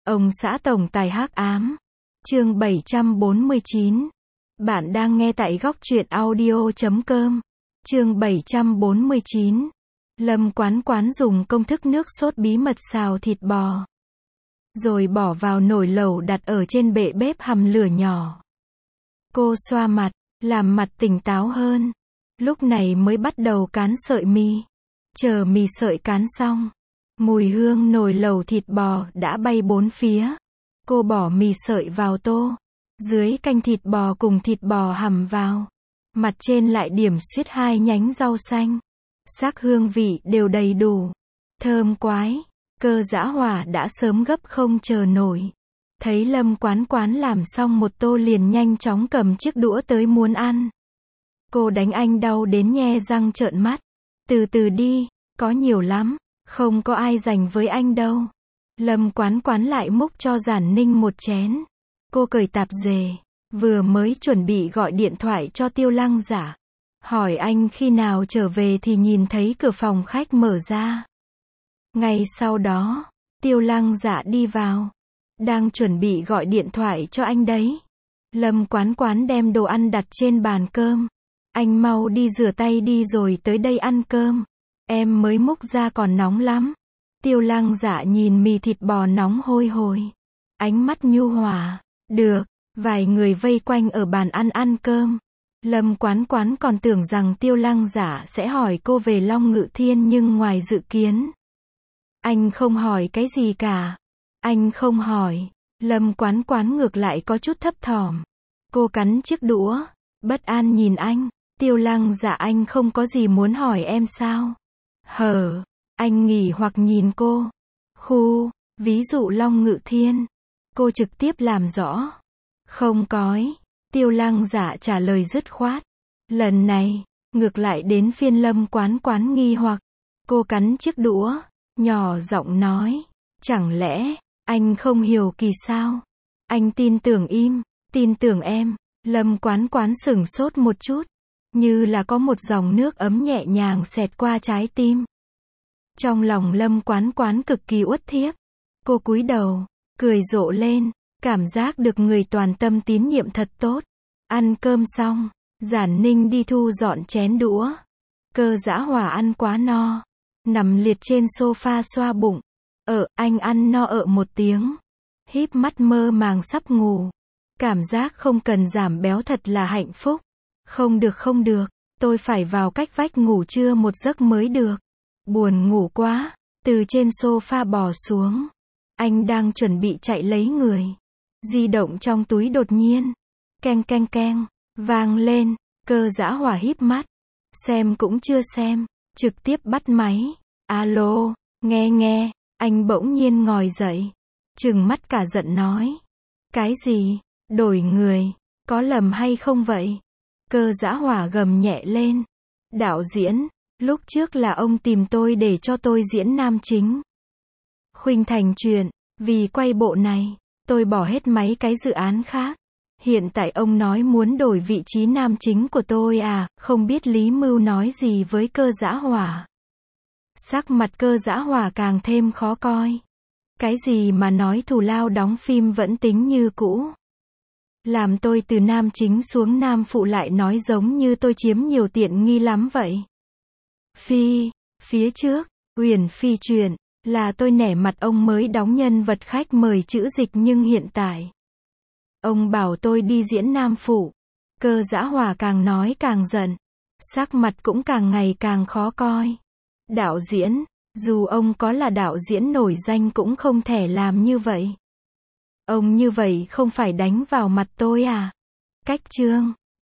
Ông xã tổng tài hắc ám. Chương 749. Bạn đang nghe tại góc truyện audio.com. Chương 749. Lâm Quán Quán dùng công thức nước sốt bí mật xào thịt bò, rồi bỏ vào nồi lẩu đặt ở trên bệ bếp hầm lửa nhỏ. Cô xoa mặt, làm mặt tỉnh táo hơn. Lúc này mới bắt đầu cán sợi mì. Chờ mì sợi cán xong, mùi hương nồi lẩu thịt bò đã bay bốn phía. Cô bỏ mì sợi vào tô, dưới canh thịt bò cùng thịt bò hầm vào. Mặt trên lại điểm xuyết 2 nhánh rau xanh. Sắc hương vị đều đầy đủ. Thơm quái. Cơ Dã Hỏa đã sớm gấp không chờ nổi. Thấy Lâm Quán Quán làm xong một tô liền nhanh chóng cầm chiếc đũa tới muốn ăn. Cô đánh anh đau đến nhe răng trợn mắt. Từ từ đi, có nhiều lắm, không có ai dành với anh đâu. Lâm Quán Quán lại múc cho Giản Ninh một chén. Cô cởi tạp dề, vừa mới chuẩn bị gọi điện thoại cho Tiêu Lăng Giả, hỏi anh khi nào trở về thì nhìn thấy cửa phòng khách mở ra. Ngay sau đó, Tiêu Lăng Giả đi vào. Đang chuẩn bị gọi điện thoại cho anh đấy. Lâm Quán Quán đem đồ ăn đặt trên bàn cơm. Anh mau đi rửa tay đi rồi tới đây ăn cơm. Em mới múc ra còn nóng lắm. Tiêu Lăng Giả nhìn mì thịt bò nóng hôi hổi. Ánh mắt nhu hòa. Được. Vài người vây quanh ở bàn ăn cơm. Lâm Quán Quán còn tưởng rằng Tiêu Lăng Giả sẽ hỏi cô về Long Ngự Thiên nhưng ngoài dự kiến. Anh không hỏi cái gì cả. Anh không hỏi. Lâm Quán Quán ngược lại có chút thấp thỏm. Cô cắn chiếc đũa, bất an nhìn anh. Tiêu Lăng Giả, anh không có gì muốn hỏi em sao? Hở. Anh nghỉ hoặc nhìn cô. Ví dụ Long Ngự Thiên. Cô trực tiếp làm rõ. Không cói. Tiêu Lăng Giả trả lời dứt khoát. Lần này, ngược lại đến phiên Lâm Quán Quán nghi hoặc. Cô cắn chiếc đũa, nhỏ giọng nói. Chẳng lẽ, anh không hiểu Kỳ sao? Anh tin tưởng em. Lâm Quán Quán sửng sốt một chút. Như là có một dòng nước ấm nhẹ nhàng xẹt qua trái tim. Trong lòng Lâm Quán Quán cực kỳ uất thiếp. Cô cúi đầu, cười rộ lên. Cảm giác được người toàn tâm tín nhiệm thật tốt. Ăn cơm xong, Giản Ninh đi thu dọn chén đũa. Cơ Dã Hỏa ăn quá no, nằm liệt trên sofa xoa bụng. Anh ăn no một tiếng. Híp mắt mơ màng sắp ngủ. Cảm giác không cần giảm béo thật là hạnh phúc. Không được, tôi phải vào cách vách ngủ trưa một giấc mới được. Buồn ngủ quá, từ trên sofa bò xuống. Anh đang chuẩn bị chạy lấy người. Di động trong túi đột nhiên. Keng, vang lên. Cơ Dã Hỏa híp mắt. Xem cũng chưa xem. Trực tiếp bắt máy. Alo, nghe. Anh bỗng nhiên ngồi dậy. Trừng mắt cả giận nói. Cái gì? Đổi người. Có lầm hay không vậy? Cơ Dã Hỏa gầm nhẹ lên. Đạo diễn, lúc trước là ông tìm tôi để cho tôi diễn nam chính. Khuynh Thành chuyện, vì quay bộ này, tôi bỏ hết mấy cái dự án khác. Hiện tại ông nói muốn đổi vị trí nam chính của tôi à, không biết Lý Mưu nói gì với Cơ Dã Hỏa. Sắc mặt Cơ Dã Hỏa càng thêm khó coi. Cái gì mà nói thù lao đóng phim vẫn tính như cũ. Làm tôi từ nam chính xuống nam phụ lại nói giống như tôi chiếm nhiều tiện nghi lắm vậy. Phía trước, Uyển Phi chuyện, là tôi nể mặt ông mới đóng nhân vật khách mời chữ dịch nhưng hiện tại. Ông bảo tôi đi diễn nam phụ. Cơ Dã Hỏa càng nói càng giận. Sắc mặt cũng càng ngày càng khó coi. Đạo diễn, dù ông có là đạo diễn nổi danh cũng không thể làm như vậy. Ông như vậy không phải đánh vào mặt tôi à? Cách chương.